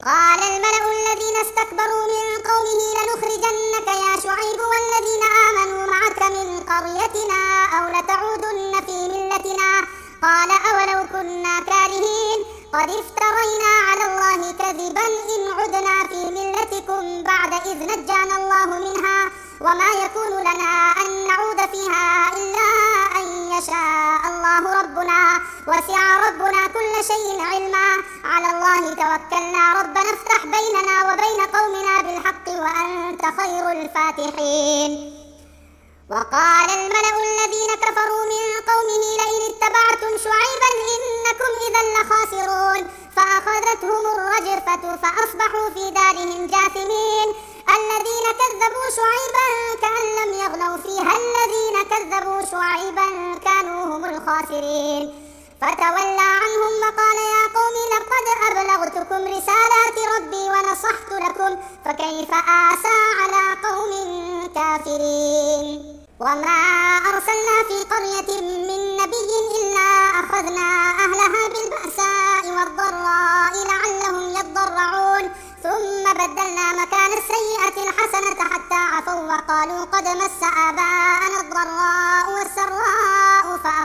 قال الملأ الذين استكبروا من قومه لنخرجنك يا شعيب والذين آمنوا معك من قريتنا أو لتعودن في ملتنا قال أولو كنا كارهين قد افترينا على الله كذبا إن عدنا في ملتكم بعد إذ نجانا الله منها وما يكون لنا أن نعود فيها إلا أن يشاء الله ربنا وسع ربنا كل شيء علما على الله توكلنا ربنا افتح بيننا وبين قومنا بالحق وأنت خير الفاتحين. وقال الملأ الذين كفروا من قومه لئن اتبعتم شعيبا إنكم إذا لخاسرون فأخذتهم الرجفة فأصبحوا في دارهم جاثمين الذين كذبوا شعيبا كأن لم يغنوا فيها الذين كذبوا شعيبا كانوا هم الخاسرين فتولى عنهم وقال يا قوم لقد أبلغتكم رسالات ربي ونصحت لكم فكيف آسى على قوم كافرين. وما أرسلنا في قرية من نبي إلا أخذنا أهلها بالبأساء والضراء لعلهم يضرعون ثم بدلنا مكان السيئة الحسنة حتى عفوا وقالوا قد مس آباءنا الضراء والسراء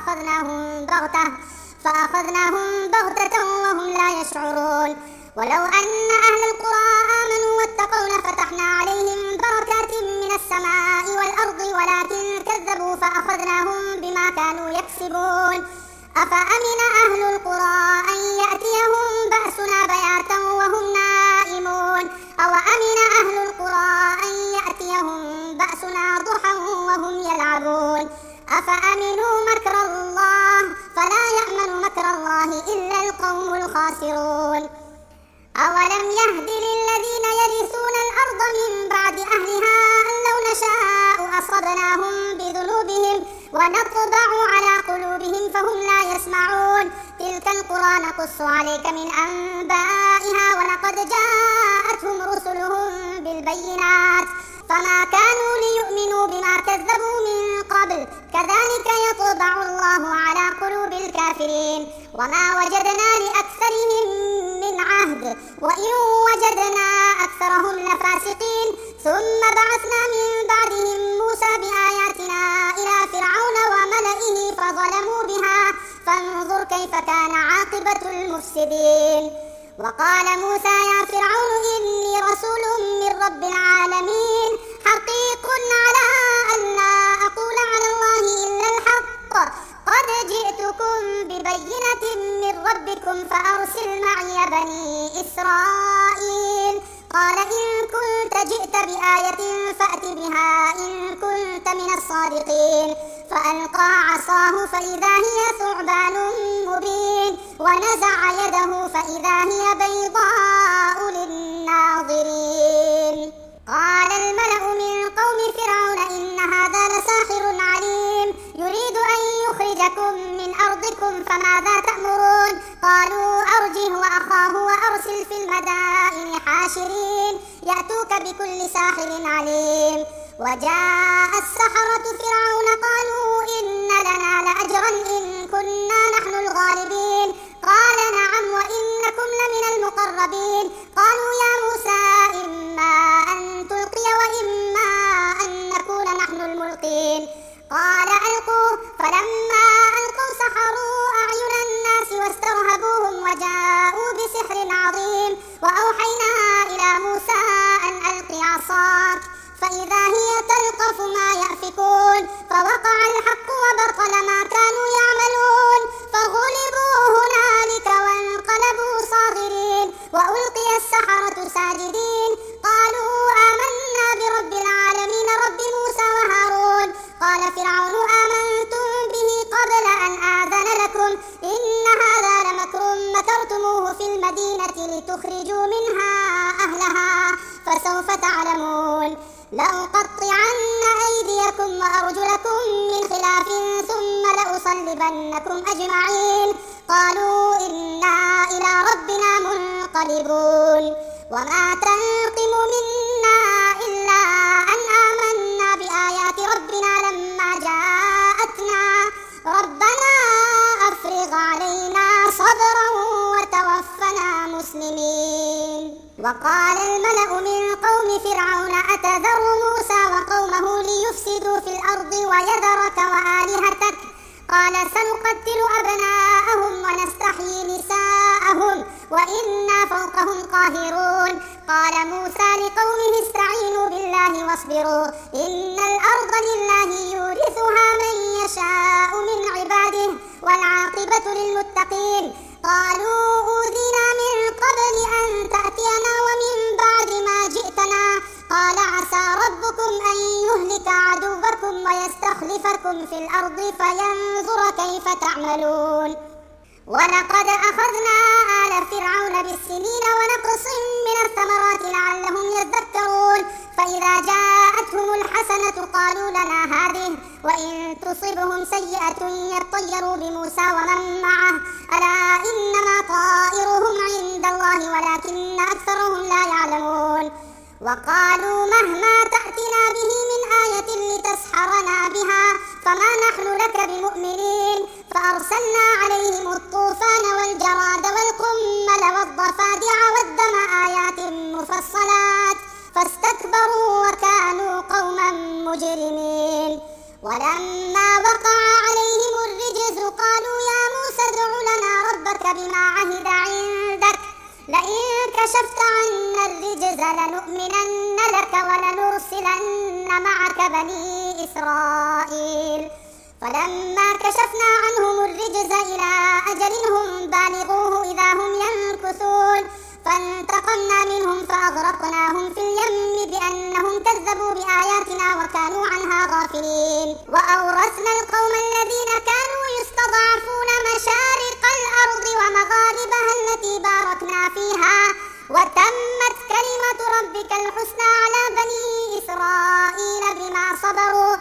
فأخذناهم بغتة وهم لا يشعرون. ولو أن أهل القرى آمنوا واتقوا لفتحنا عليهم بركات من السماء والأرض ولكن كذبوا فأخذناهم بما كانوا يكسبون. أفأمن أهل القرى أن يأتيهم بأسنا بياتا وهم نائمون أوأمن أهل القرى أن يأتيهم بأسنا ضحى وهم يلعبون أفأمنوا مكر الله فلا يأمن مكر الله إلا القوم الخاسرون. أولم يهد للذين يرثون الأرض من بعد أهلها أن لو نشاء أصبناهم بذنوبهم ونطبع على قلوبهم فهم لا يسمعون تلك القرى نقص عليك من أنبائها ولقد جاءتهم رسلهم بالبينات فما كانوا ليؤمنوا بما كذبوا من قبل كذلك يطبع الله على قلوب الكافرين. وما وجدنا لأكثرهم من عهد وإن وجدنا أكثرهم لفاسقين. ثم بعثنا من بعدهم موسى بآياتنا إلى فرعون وملئه فظلموا بها فانظر كيف كان عاقبة المفسدين. وقال موسى يا فرعون إني رسول من رب العالمين حقيق على أن لا أقول على الله إلا الحق قد جئتكم ببينة من ربكم فأرسل معي بني إسرائيل قال إن كنت جئت بآية فأت بها إن كنت من الصادقين. فألقى عصاه فإذا هي ثعبان مبين ونزع يده فإذا هي بيضاء للناظرين. قال الملأ من قوم فرعون إن هذا لساحر عليم يريد أن يخرجكم من أرضكم فماذا تأمرون قالوا أرجه وأخاه وأرسل في المدائن حاشرين يأتوك بكل ساحر عليم. وجاء السحرة فرعون قالوا إن لنا لأجرا إن كنا نحن الغالبين قال نعم وإنكم لمن المقربين. قالوا يا موسى إما أن تلقي وإما أن نكون نحن الملقين قال ألقوا فلما ألقوا سحروا أعين الناس واسترهبوهم وجاءوا بسحر عظيم. وأوحينا إلى موسى أن ألقي عصاك فإذا هي تلقف ما يأفكون فوقع الحق وبطل ما كانوا يعملون فغلبوا هنالك وانقلبوا صاغرين وألقي السحرة ساجدين قالوا آمنا برب العالمين رب موسى وهارون. قال فرعون آمنتم به قبل أن آذن لكم إن هذا لمكر مكرتموه في المدينة لتخرجوا منها أهلها فسوف تعلمون. لأقطعن أيديكم وأرجلكم من خلاف ثم لأصلبنكم أجمعين. قالوا إنا إلى ربنا منقلبون. وما تنقم منا إلا أن آمنا بآيات ربنا لما جاءتنا ربنا أفرغ علينا صبرا وتوفنا مسلمين. وقال الملأ من قوم فرعون أتذر موسى وقومه ليفسدوا في الأرض ويذرك وآلهتك قال سنقتل أبناءهم ونستحيي نساءهم وإنا فوقهم قاهرون قال موسى لقومه استعينوا بالله واصبروا إن الأرض لله يورثها من يشاء من عباده والعاقبة للمتقين قالوا أوذينا من قبل أن تأتينا ومن بعد ما جئتنا قال عسى ربكم أن يهلك عدوكم ويستخلفكم في الأرض فينظر كيف تعملون ولقد أخذنا آل فرعون بالسنين ونقص من الثمرات لعلهم يذكرون فإذا جاءتهم الحسنة قالوا لنا هذه وإن تصبهم سيئة يطيروا بموسى ومن معه ألا إنما طائرهم عند الله ولكن أكثرهم لا يعلمون وقالوا مهما تأتنا به من آية لتسحرنا بها فما نحن لك بمؤمنين فأرسلنا عليهم الطوفان والجراد والقمل والضفادع والدم آيات مفصلات فاستكبروا وكانوا قوما مجرمين ولما وقع عليهم الرجز قالوا يا موسى ادع لنا ربك بما عهد عندك لئن كشفت عنا الرجز لنؤمنن لك ولنرسلن معك بني إسرائيل فلما كشفنا عنهم الرجز إلى أجل هم بالغوه إذا هم ينكثون فانتقمنا منهم فأغرقناهم في اليم بأنهم كذبوا بآياتنا وكانوا عنها غافلين وأورثنا القوم الذين كانوا يستضعفون مشارق الأرض ومغاربها التي باركنا فيها وتمت كلمة ربك الحسنى على بني إسرائيل بما صبروا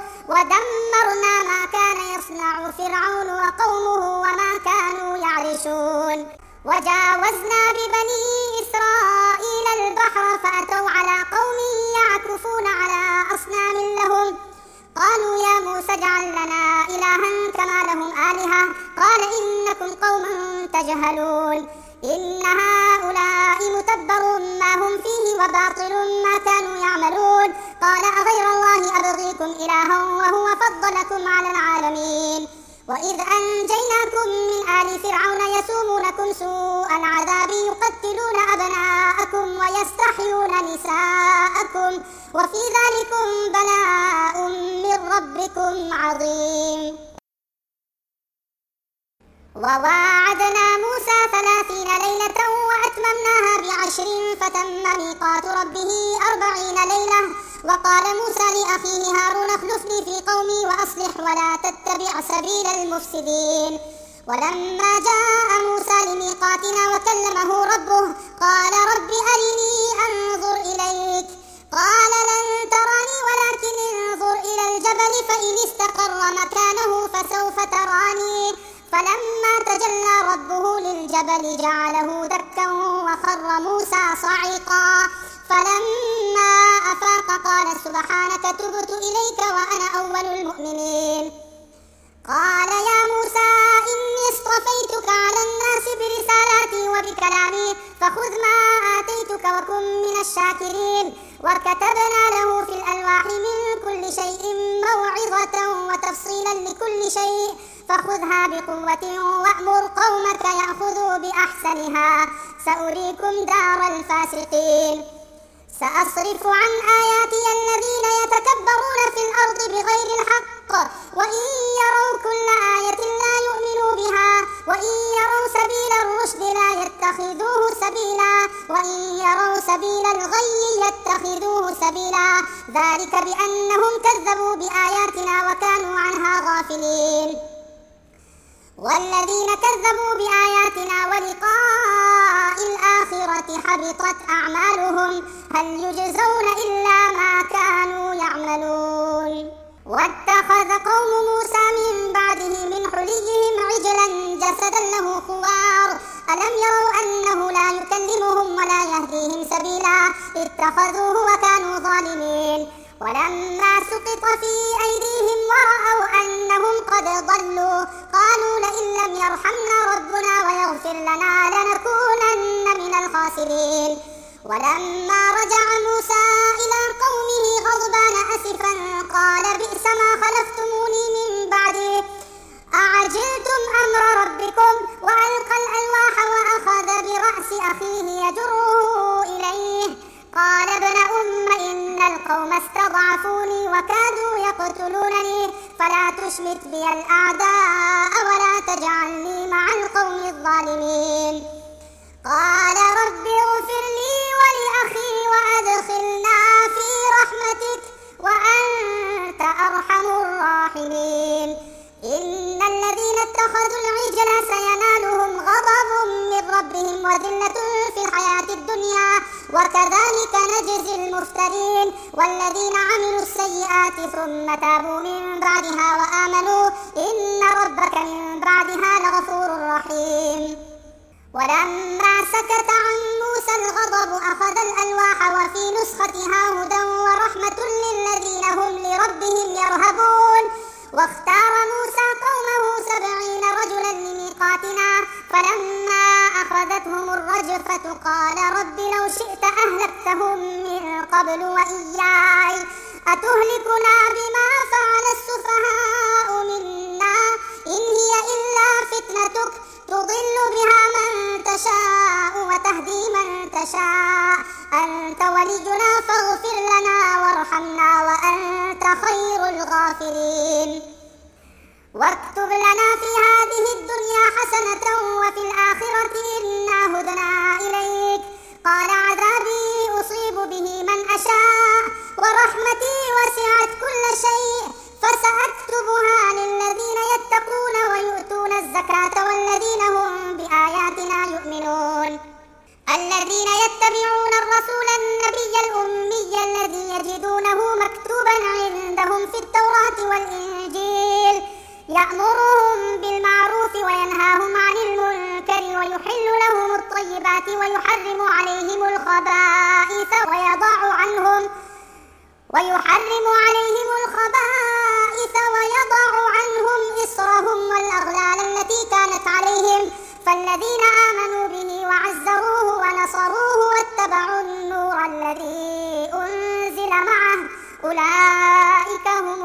ودمرنا ما كان يصنع فرعون وقومه وما كانوا يعرشون وجاوزنا ببني إسرائيل البحر فأتوا على قوم يعكفون على أصنام لهم قالوا يا موسى اجعل لنا إلها كما لهم آلهة قال إنكم قوم تجهلون إن هؤلاء متبر ما هم فيه وباطل ما كانوا يعملون قال أغير الله أبغيكم إلها وهو فضلكم على العالمين وإذ أنجيناكم من آل فرعون يسومونكم سوء العذاب يقتلون أبناءكم ويستحيون نساءكم وفي ذلكم بلاء من ربكم عظيم وواعدنا موسى 30 ليلة وأتممناها ب10 فتم ميقات ربه 40 ليلة وقال موسى لأخيه هارون اخلفني في قومي وأصلح ولا تتبع سبيل المفسدين ولما جاء موسى لميقاتنا وكلمه ربه قال رب أرني أنظر إليك قال لن تراني ولكن انظر إلى الجبل فإن استقر مكانه فسوف تراني فلما تجلى ربه للجبل جعله دكا وخر موسى صعقا فلما أفاق قال سبحانك تبت إليك وأنا أول المؤمنين قال يا موسى إني اصطفيتك على الناس برسالاتي وبكلامي فخذ ما آتيتك وكن من الشاكرين وكتبنا له في الألواح من كل شيء موعظة وتفصيلا لكل شيء فخذها بقوة وأمر قومك يأخذوا بأحسنها سأريكم دار الفاسقين سأصرف عن آياتي الذين يتكبرون في الأرض بغير الحق وإن يروا كل آية لا يؤمنوا بها وإن يروا سبيل الرشد لا يتخذوه سبيلا وإن يروا سبيل الغي يتخذوه سبيلا ذلك بأنهم كذبوا بآياتنا وكانوا عنها غافلين والذين كذبوا بآياتنا ولقاء الآخرة حبطت أعمالهم هل يجزون إلا ما كانوا يعملون واتخذ قوم موسى من بعده من حليهم عجلا جسدا له خوار ألم يروا أنه لا يكلمهم ولا يهديهم سبيلا اتخذوه وكانوا ظالمين ولما سقط في أيديهم ورأوا أنهم قد ضلوا قالوا لئن لم يرحمنا ربنا ويغفر لنا لنكونن من الخاسرين ولما رجع موسى إلى قومه غضبان أسفا قال بئس ما خلفتموني من بعدي أعجلتم أمر ربكم وألقى الألواح وأخذ برأس أخيه يجره إليه قال ابن إن القوم استضعفوني وكادوا يقتلونني فلا تشمت بي الأعداء ولا تجعلني مع القوم الظالمين قال رب اغفر لي ولأخي وأدخلنا في رحمتك وأنت أرحم الراحمين إن الذين اتخذوا العجل سينالهم غضب من ربهم وذلة في الحياة الدنيا وكذلك نجزي المفترين والذين عملوا السيئات ثم تابوا من بعدها وآمنوا إن ربك من بعدها لغفور رحيم ولما سكت عن موسى الغضب أخذ الألواح وفي نسختها هدى ورحمة للذين هم لربهم يرهبون واختار موسى قومه 70 رجلا لميقاتنا فلما أخذتهم الرجفة قال رب لو شئت أهلكتهم من قبل وإياي أتهلكنا بما فعل السفهاء منا إن هي إلا فتنتك تضل بها من تشاء وتهدي من تشاء أنت ولينا فاغفر لنا وارحمنا وأنت خير الغافرين واكتب لنا في هذه الدنيا حسنة وفي الآخرة إنا هدنا إليك قال عذابي أصيب به من أشاء ورحمتي وسعت كل شيء فسأكتبها للذين يتقون ويؤتون الزكاة والذين هم بآياتنا يؤمنون الذين يتبعون الرسول النبي الأمي الذي يجدونه مكتوبا عندهم في التوراة والإنجيل يأمرهم بالمعروف وينهاهم عن المنكر ويحل لهم الطيبات ويحرم عليهم الخبائث ويضع عنهم إصرهم والأغلال التي كانت عليهم فالذين آمنوا به وعزروه ونصروه واتبعوا النور الذي أنزل معه أولئك هم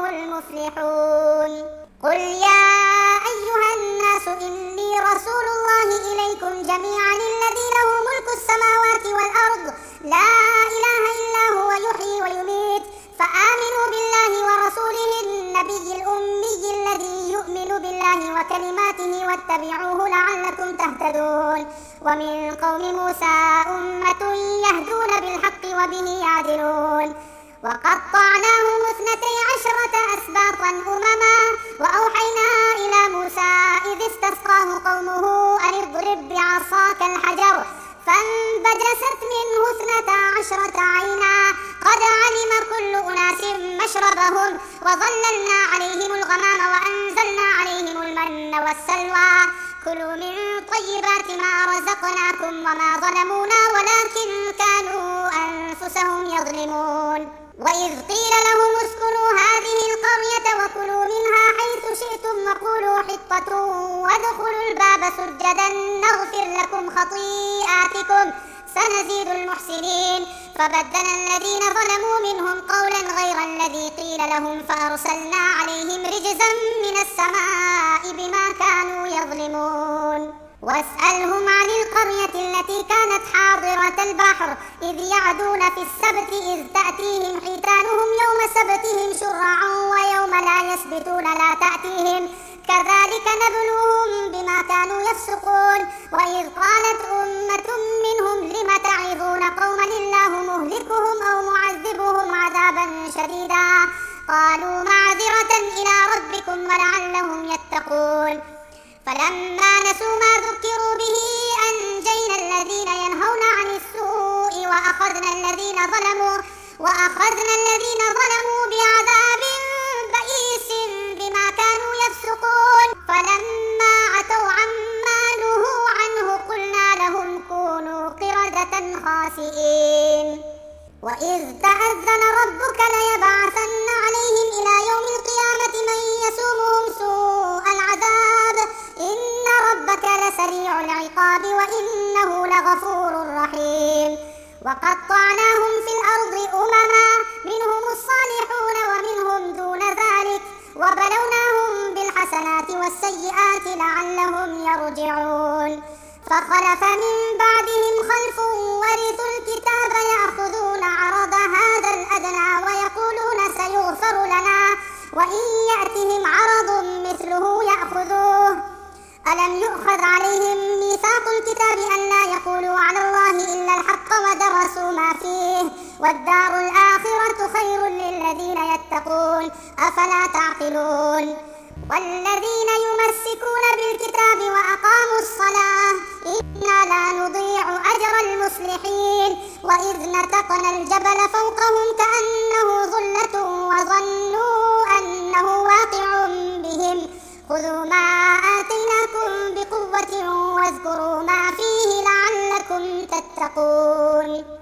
المفلحون قل يا أيها الناس إني رسول الله إليكم جميعا الذي له ملك السماوات والأرض لا إله إلا هو يحيي ويميت فآمنوا بالله ورسوله النبي الأمي الذي يؤمن بالله وكلماته واتبعوه لعلكم تهتدون ومن قوم موسى أمة يهدون بالحق وبه يعدلون وقطعناهم 12 أسباطا أمما وأوحينا إلى موسى إذ استسقاه قومه أن اضرب بعصاك الحجر فانبجست منه 12 عينا قد علم كل أناس مشربهم وظللنا عليهم الغمام وأنزلنا عليهم المن والسلوى كلوا من طيبات ما رزقناكم وما ظلمونا ولكن كانوا أنفسهم يظلمون وإذ قيل لهم اسكنوا هذه القرية وكلوا منها حيث شئتم وقولوا حطة وادخلوا الباب سجدا نغفر لكم خطيئاتكم سنزيد المحسنين فبدل الذين ظلموا منهم قولا غير الذي قيل لهم فأرسلنا عليهم رجزا من السماء بما كانوا يظلمون واسألهم عن القرية التي كانت حاضرة البحر إذ يعدون في السبت إذ تأتيهم حيتانهم يوم سبتهم شرعا ويوم لا يسبتون لا تأتيهم كذلك نبلوهم بما كانوا يفسقون وإذ قالت أمة منهم لم تعظون قوما الله مهلكهم أو معذبهم عذابا شديدا قالوا معذرة إلى ربكم ولعلهم يتقون فلما نسوا ما ذكروا به أنجينا الذين ينهون عن السوء وأخذنا الذين ظلموا بعذاب بئيس بما كانوا يفسقون فلما عتوا عما نهوا عنه قلنا لهم كونوا قردة خاسئين وإذ تأذن ربك ليبعثن عليهم إلى يوم القيامة من يسومهم سوء العذاب إن ربك لسريع العقاب وإنه لغفور رحيم وقطعناهم في الأرض أمما منهم الصالحون ومنهم دون ذلك وبلوناهم بالحسنات والسيئات لعلهم يرجعون فخلف من بعدهم خلف ورثوا الكتاب يأخذون عرض هذا الأدنى ويقولون سيغفر لنا وإن يأتهم عرض مثله يأخذوه ألم يؤخذ عليهم ميثاق الكتاب أن لا يقولوا على الله إلا الحق ودرسوا ما فيه والدار الآخرة خير للذين يتقون أفلا تعقلون والذين يمسكون بالكتاب وأقاموا الصلاة إنا لا نضيع أجر المصلحين وإذ نتقنا الجبل فوقهم كأنه ظلة وظنوا أنه واقع بهم خذوا ما آتيناكم بقوة واذكروا ما فيه لعلكم تتقون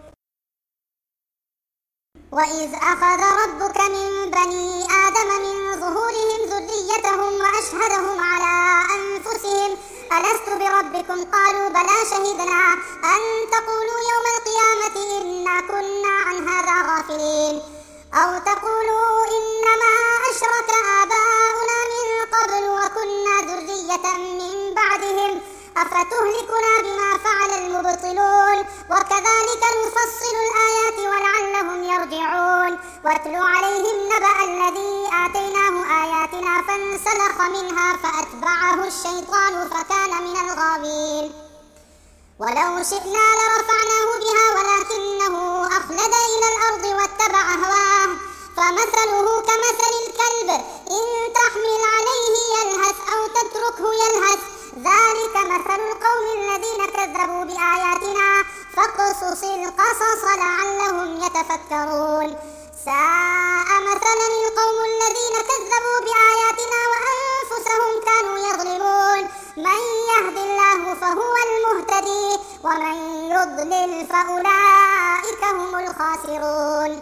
وإذ أخذ ربك من بني آدم من ظهورهم ذريتهم وأشهدهم على أنفسهم ألست بربكم قالوا بلى شهدنا أن تقولوا يوم القيامة إنا كنا عن هذا غافلين أو تقولوا إنما أشرك آباؤنا من قبل وكنا ذرية من بعدهم أفتهلكنا بما فعل المبطلون وكذلك نفصل الآيات ولعلهم يرجعون واتل عليهم نبأ الذي آتيناه آياتنا فانسلخ منها فأتبعه الشيطان فكان من الغاوين ولو شئنا لرفعناه بها ولكنه أخلد إلى الأرض واتبع هواه فمثله كمثل الكلب إن تحمل عليه يلهث أو تتركه يلهث ذلك مثل القوم الذين كذبوا بآياتنا فاقصص القصص لعلهم يتفكرون ساء مثلا القوم الذين كذبوا بآياتنا وأنفسهم كانوا يظلمون من يهد الله فهو المهتدي ومن يضلل فأولئك هم الخاسرون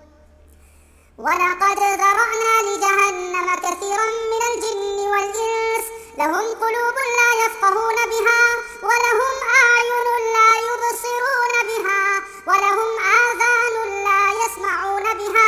ولقد ذرأنا لجهنم كثيرا من الجن والإنس لهم قلوب لا يفقهون بها ولهم أعين لا يبصرون بها ولهم آذان لا يسمعون بها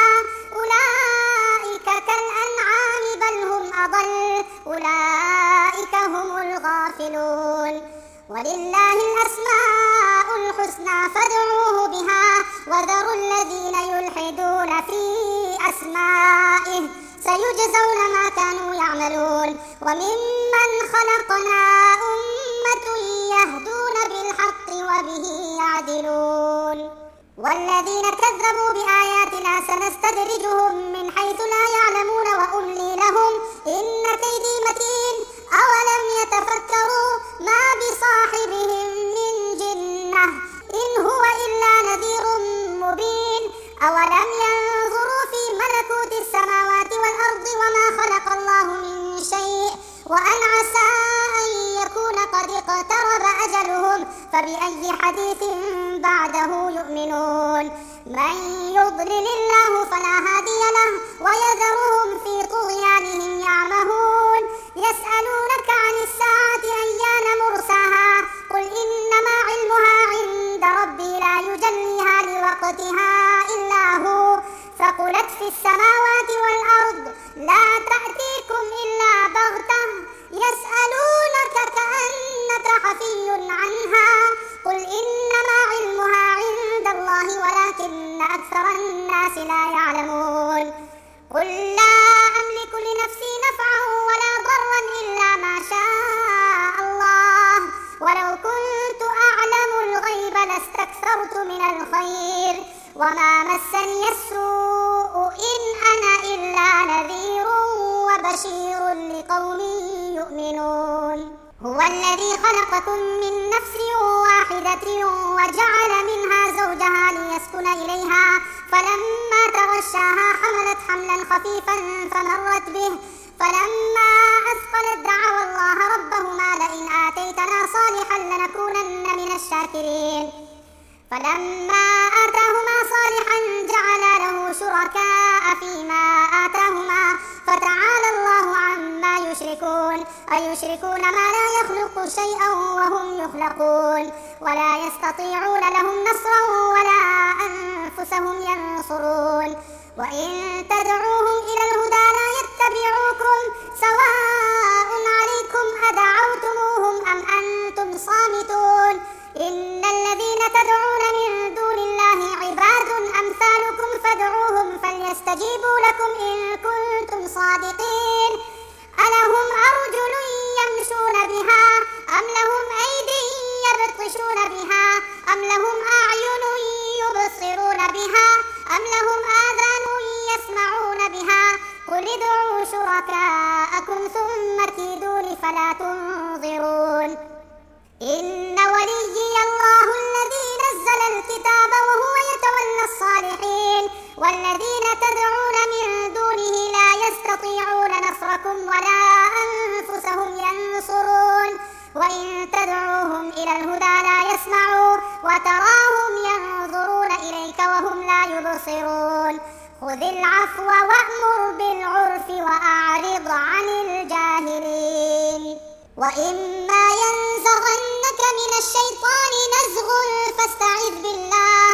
أولئك كالأنعام بل هم أضل أولئك هم الغافلون ولله الأسماء الحسنى فادعوه بها وذروا الذين يلحدون في أسمائه سيجزون ما كانوا يعملون وممن خلقنا أمة يهدون بالحق وبه يعدلون والذين كذبوا بآياتنا سنستدرجهم من حيث لا يعلمون وأملي لهم إن كيدي متين أولم يتفكروا ما بصاحبهم من جنة إن هو إلا نذير مبين أولم ينظروا في ملكوت السماوات والأرض وما خلق الله من شيء وأن عسى أن يكون قد اقترب أجلهم فبأي حديث بعده يؤمنون من يضلل الله فلا هادي له ويذرهم في طغيانهم يعمهون يسألونك عن الساعة أيان مرساها قل إنما علمها عند ربي لا يجليها لوقتها إلا هو ثقلت في السماوات والأرض لا تأتيكم إلا بغتة يسألونك كأنك حفي عنها قل إنما علمها عند الله ولكن أكثر الناس لا يعلمون قل لا أملك لنفسي نفعا ولا ضرا إلا ما شاء الله ولو كنت أعلم الغيب لاستكثرت من الخير وما مسني السوء إن أنا إلا نذير وبشير لقوم يؤمنون هو الذي خلقكم من نفس واحدة وجعل منها زوجها ليسكن إليها فلما تغشاها حملت حملا خفيفا فمرت به فلما أثقلت دعوا الله ربهما لئن آتيتنا صالحا لنكونن من الشاكرين فلما آتاهما صالحا جعلا له شركاء فيما آتاهما فتعالى الله عما يشركون أيشركون ما لا يخلق شيئا وهم يخلقون ولا يستطيعون لهم نصرا ولا أنفسهم ينصرون وإن تدعوهم إلى الهدى لا يتبعوكم سواء عليكم أدعوتموهم أم أنتم صامتون إن الذين تدعون من دون الله عباد أمثالكم فادعوهم فليستجيبوا لكم إن كنتم صادقين ألهم أرجل يمشون بها أم لهم أيدي يبطشون بها أم لهم أعين يبصرون بها أم لهم آذان يسمعون بها قل ادعوا شركاءكم ثم كيدون فلا تنظرون إن وليي الله الذي نزل الكتاب وهو يتولى الصالحين والذين تدعون من دونه لا يستطيعون نصركم ولا أنفسهم ينصرون وإن تدعوهم إلى الهدى لا يسمعوا وتراهم ينظرون إليك وهم لا يبصرون خذ العفو وأمر بالعرف وأعرض عن الجاهلين وإما ينزغنك من الشيطان نزغ فاستعذ بالله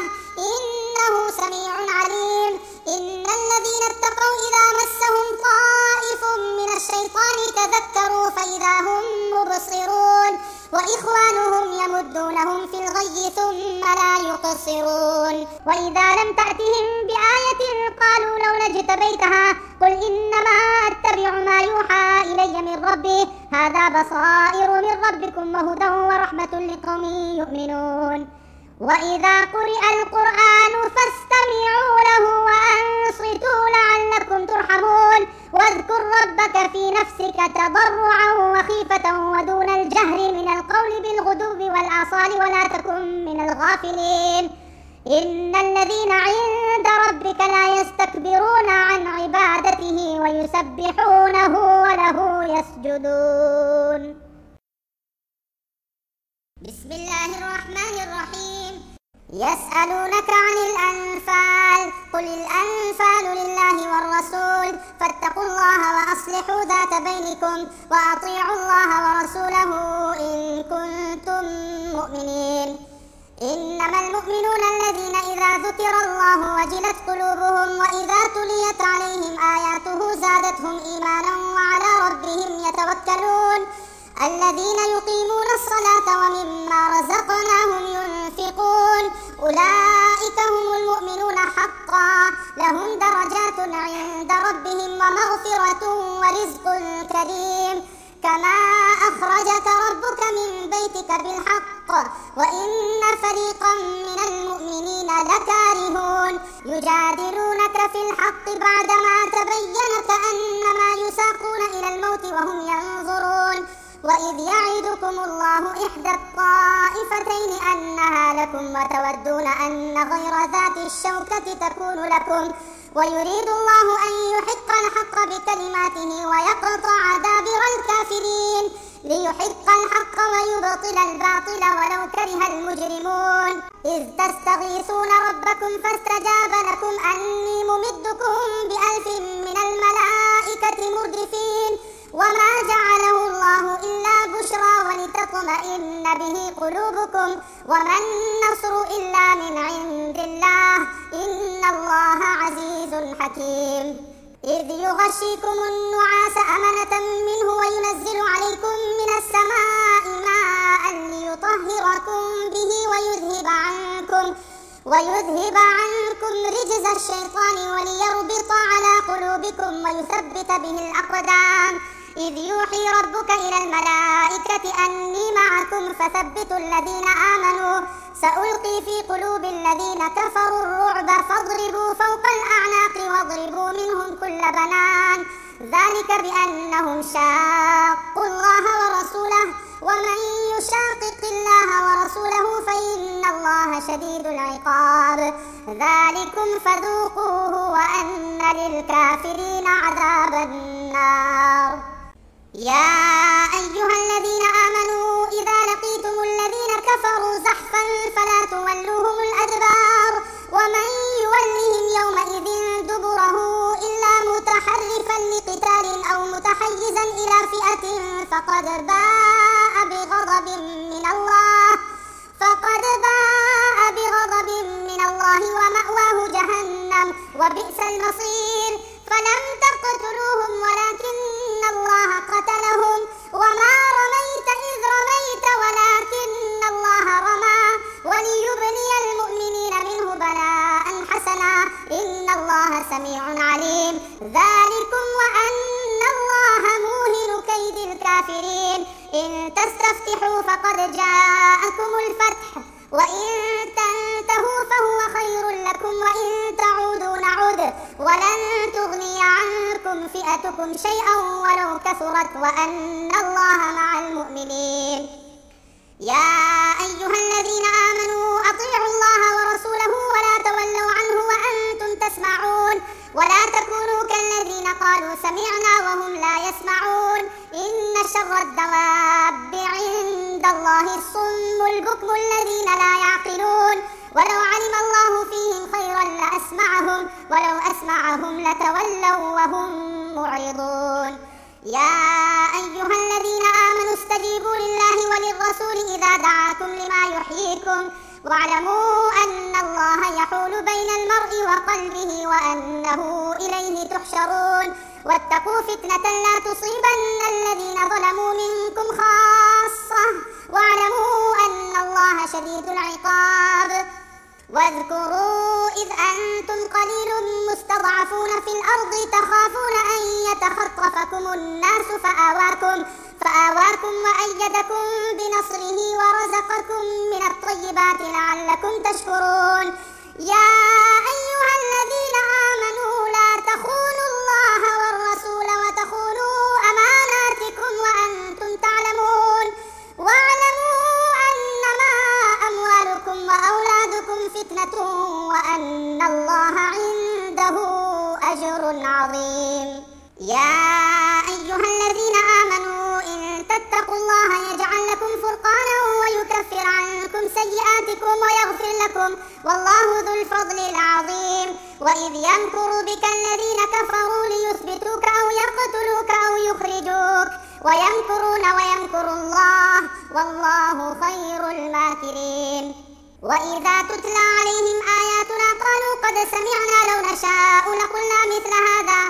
إنه سميع عليم إن الذين اتقوا إذا مسهم طائف من الشيطان تذكروا فإذا هم مبصرون وإخوانهم يمدونهم في الغي ثم لا يقصرون وإذا لم تأتهم بآية قالوا لولا اجتبيتها قل إنما أتبع ما يوحى إلي من ربي هذا بصائر من ربكم وهدى ورحمة لقوم يؤمنون وإذا قرئ القرآن فاستمعوا له وأنصتوا لعلكم ترحمون واذكر ربك في نفسك تضرعا وخيفة ودون الجهر من القول بالغدو والآصال ولا تكن من الغافلين إن الذين عند ربك لا يستكبرون عن عبادته ويسبحونه وله يسجدون بسم الله الرحمن الرحيم يسألونك عن الأنفال قل الأنفال لله والرسول فاتقوا الله وأصلحوا ذات بينكم وأطيعوا الله ورسوله إن كنتم مؤمنين إنما المؤمنون الذين إذا ذكر الله وجلت قلوبهم وإذا تليت عليهم آياته زادتهم إيمانا وعلى ربهم يتوكلون الذين يقيمون الصلاة ومما رزقناهم ينفقون أولئك هم المؤمنون حقا لهم درجات عند ربهم ومغفرة ورزق كريم كما أخرجك ربك من بيتك بالحق وإن فريقا من المؤمنين لكارهون يجادلونك في الحق بعدما تبين كأنما يساقون إلى الموت وهم ينظرون وإذ يعدكم الله إحدى الطائفتين أنها لكم وتودون أن غير ذات الشوكة تكون لكم ويريد الله أن يحق الحق بكلماته ويقطع دابر الكافرين ليحق الحق ويبطل الباطل ولو كره المجرمون إذ تستغيثون ربكم فاستجاب لكم أني ممدكم ب1000 من الملائكة مردفين وما جعله الله إلا بشرى ولتطمئن به قلوبكم وما النصر إلا من عند الله إن الله عزيز حكيم إذ يغشيكم النعاس أمنة منه وينزل عليكم من السماء ماء ليطهركم به ويذهب عنكم رجز الشيطان وليربط على قلوبكم ويثبت به الأقدام إذ يوحي ربك إلى الملائكة أني معكم فثبتوا الذين آمنوا سألقي في قلوب الذين كفروا الرعب فاضربوا فوق الأعناق واضربوا منهم كل بنان ذلك بأنهم شاقوا الله ورسوله ومن يشاقق الله ورسوله فإن الله شديد العقاب ذلكم فذوقوه وأن للكافرين عذاب النار يا أيها الذين آمنوا إذا لقيتم الذين كفروا زحفا فلا تولوهم الأدبار ومن يولهم يومئذ دبره إلا متحرفا لقتال أو متحيزا إلى فئة فقد فقد باء بغضب من الله ومأواه جهنم وبئس المصير. فلم تقتلوهم ولكن الله قتلهم وما رميت إذ رميت ولكن الله رمى وليبلي المؤمنين منه بلاء حسنا إن الله سميع عليم. ذلكم وأن الله موهن كيد الكافرين. إن تستفتحوا فقد جاءكم الفتح وإن تنتهوا فهو خير لكم وإن تعودوا نعد ولن تغني عنكم فئتكم شيئا ولو كثرت وأن الله مع المؤمنين. يا أيها الذين آمنوا أطيعوا الله ورسوله ولا تولوا عنه وأنتم تسمعون ولا تكونوا كالذين قالوا سمعنا وهم لا يسمعون. إن شر الدواب عند الله الصم البكم الذين لا يعقلون. ولو علم الله فيهم خيرا لأسمعهم ولو أسمعهم لتولوا وهم معرضون. يا أيها الذين آمنوا استجيبوا لله وللرسول إذا دعاكم لما يحييكم واعلموا أن الله يحول بين المرء وقلبه وأنه إليه تحشرون. واتقوا فتنة لا تصيبن الذين ظلموا منكم خاصة واعلموا أن الله شديد العقاب. واذكروا إذ أنتم قليل مستضعفون في الأرض تخافون أن يتخطفكم الناس فآواكم وأيدكم بنصره ورزقكم من الطيبات لعلكم تشكرون. يا أيها الذين آمنوا لا تخونوا الله والرسول وتخونوا أماناتكم وأنتم تعلمون. واعلموا أنما أموالكم وأولادكم فتنة وأن الله عنده أجر عظيم. يا أيها الذين آمنوا إن تتقوا الله يجعل لكم فرقانا ويكفر عنكم سيئاتكم ويغفر لكم والله ذو الفضل العظيم. وإذ يمكر بك الذين كفروا ليثبتوك أو يقتلوك أو يخرجوك ويمكرون ويمكر الله والله خير الماكرين. وإذا تتلى عليهم آياتنا قالوا قد سمعنا لو نشاء لقلنا مثل هذا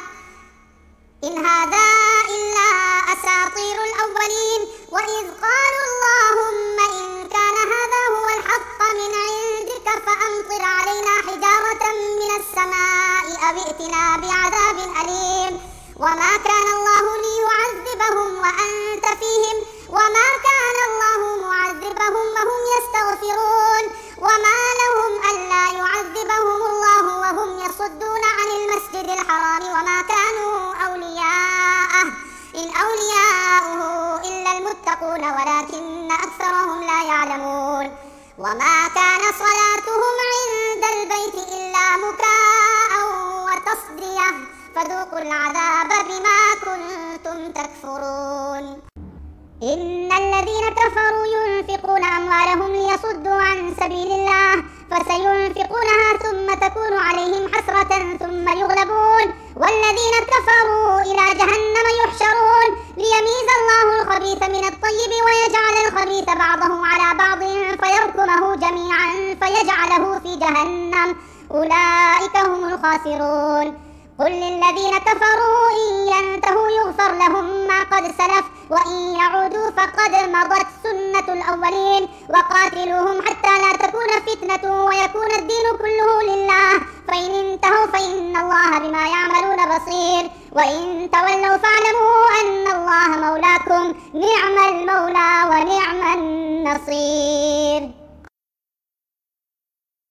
إن هذا إلا أساطير الأولين. وإذ قالوا اللهم إن كان هذا هو الحق من عندك فأمطر علينا حجارة من السماء أو ائتنا بعذاب أليم. وما كان الله ليعذبهم وأنت فيهم وما كان الله معذبهم وهم يستغفرون. وما لهم ألا يعذبهم الله وهم يصدون عن المسجد الحرام وما كانوا أولياءه إن أولياؤه إلا المتقون ولكن أكثرهم لا يعلمون. وما كان صلاتهم عند البيت إلا مكاء وتصدية فذوقوا العذاب بما كنتم تكفرون. إن الذين كفروا ينفقون أموالهم ليصدوا عن سبيل الله فسينفقونها ثم تكون عليهم حسرة ثم يغلبون والذين كفروا إلى جهنم يحشرون ليميز الله الخبيث من الطيب ويجعل الخبيث بعضه على بعض فيركمه جميعا فيجعله في جهنم أولئك هم الخاسرون. قل للذين كفروا إن ينتهوا يغفر لهم ما قد سلف وإن يعودوا فقد مضت سنة الأولين. وقاتلوهم حتى لا تكون فتنة ويكون الدين كله لله فإن انتهوا فإن الله بما يعملون بصير. وإن تولوا فاعلموا أن الله مولاكم نعم المولى ونعم النصير.